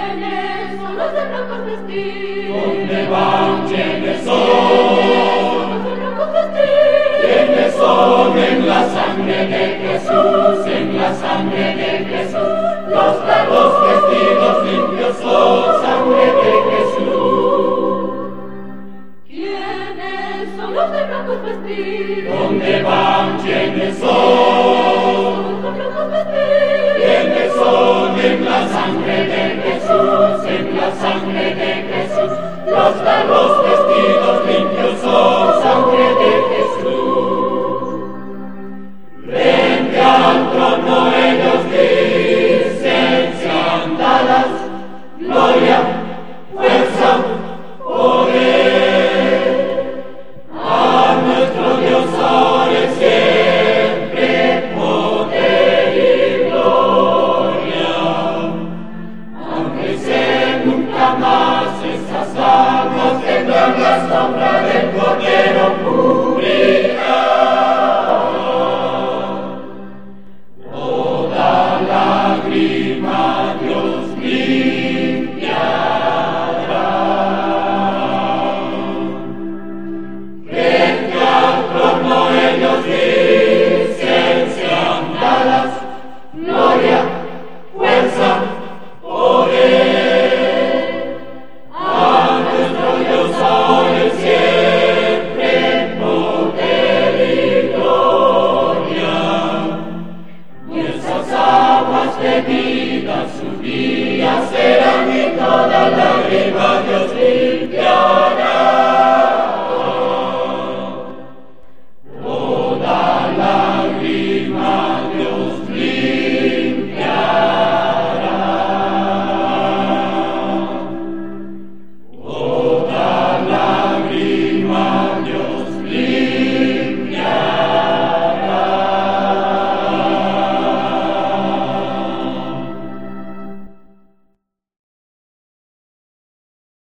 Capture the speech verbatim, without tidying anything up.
¿Quiénes son los de blancos vestidos? ¿Dónde van? ¿Quiénes son? Los de blancos vestidos. ¿Quiénes son? En la sangre de Jesús, en la sangre de Jesús. Los carros vestidos limpios son sangre de Jesús. ¿Quiénes son los de blancos vestidos? ¿Dónde van? ¿Quiénes son? Los de blancos vestidos. ¿Quiénes son? En la sangre de Jesús, en la sangre de Jesús. Los carros vestidos limpios son sangre de Jesús. Frente al trono ellos dicen, sean dadas gloria, fuerza, poder. A nuestro Dios ahora y siempre poder y gloria. Aunque sé nunca más esas aguas tendrán la sombra del Cordero cubrirá. Toda lágrima Dios limpiará. Frente al trono ellos dicen, sean dadas gloria, fuerza, poder. A nuestro Dios ahora y siempre poder y gloria. Y esas aguas de vida subir.